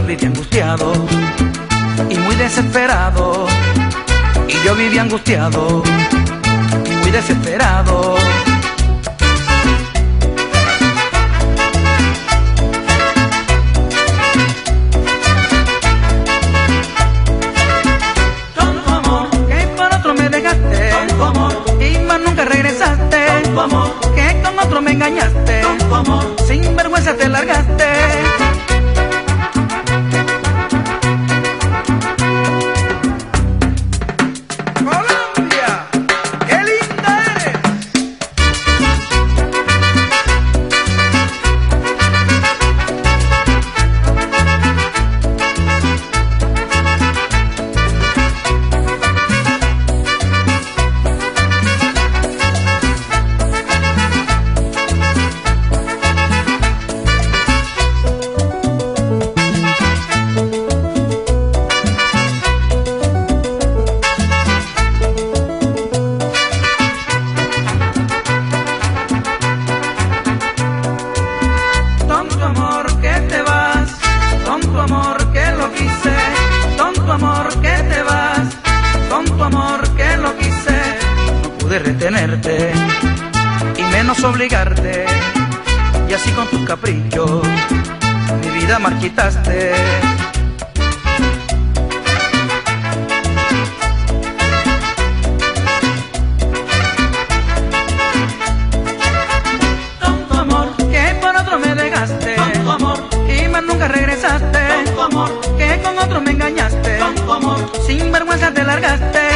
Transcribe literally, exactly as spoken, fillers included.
vivía angustiado y muy desesperado. Y yo vivía angustiado y muy desesperado. Tonto amor, Que por otro me dejaste, tonto amor, y más nunca regresaste. tonto amor, Que con otro me engañaste, tonto amor. sin vergüenza te largaste. Colombia, qué linda eres. Tonto amor que te vas, tonto amor que lo quise, tonto amor que te vas, tonto amor que lo quise. No pude retenerte y menos obligarte, y así con tus caprichos mi vida marchitaste. Tonto amor, Que por otro me dejaste tonto amor, y más nunca regresaste. tonto amor, Que con otro me engañaste, tonto amor. sin vergüenza te largaste.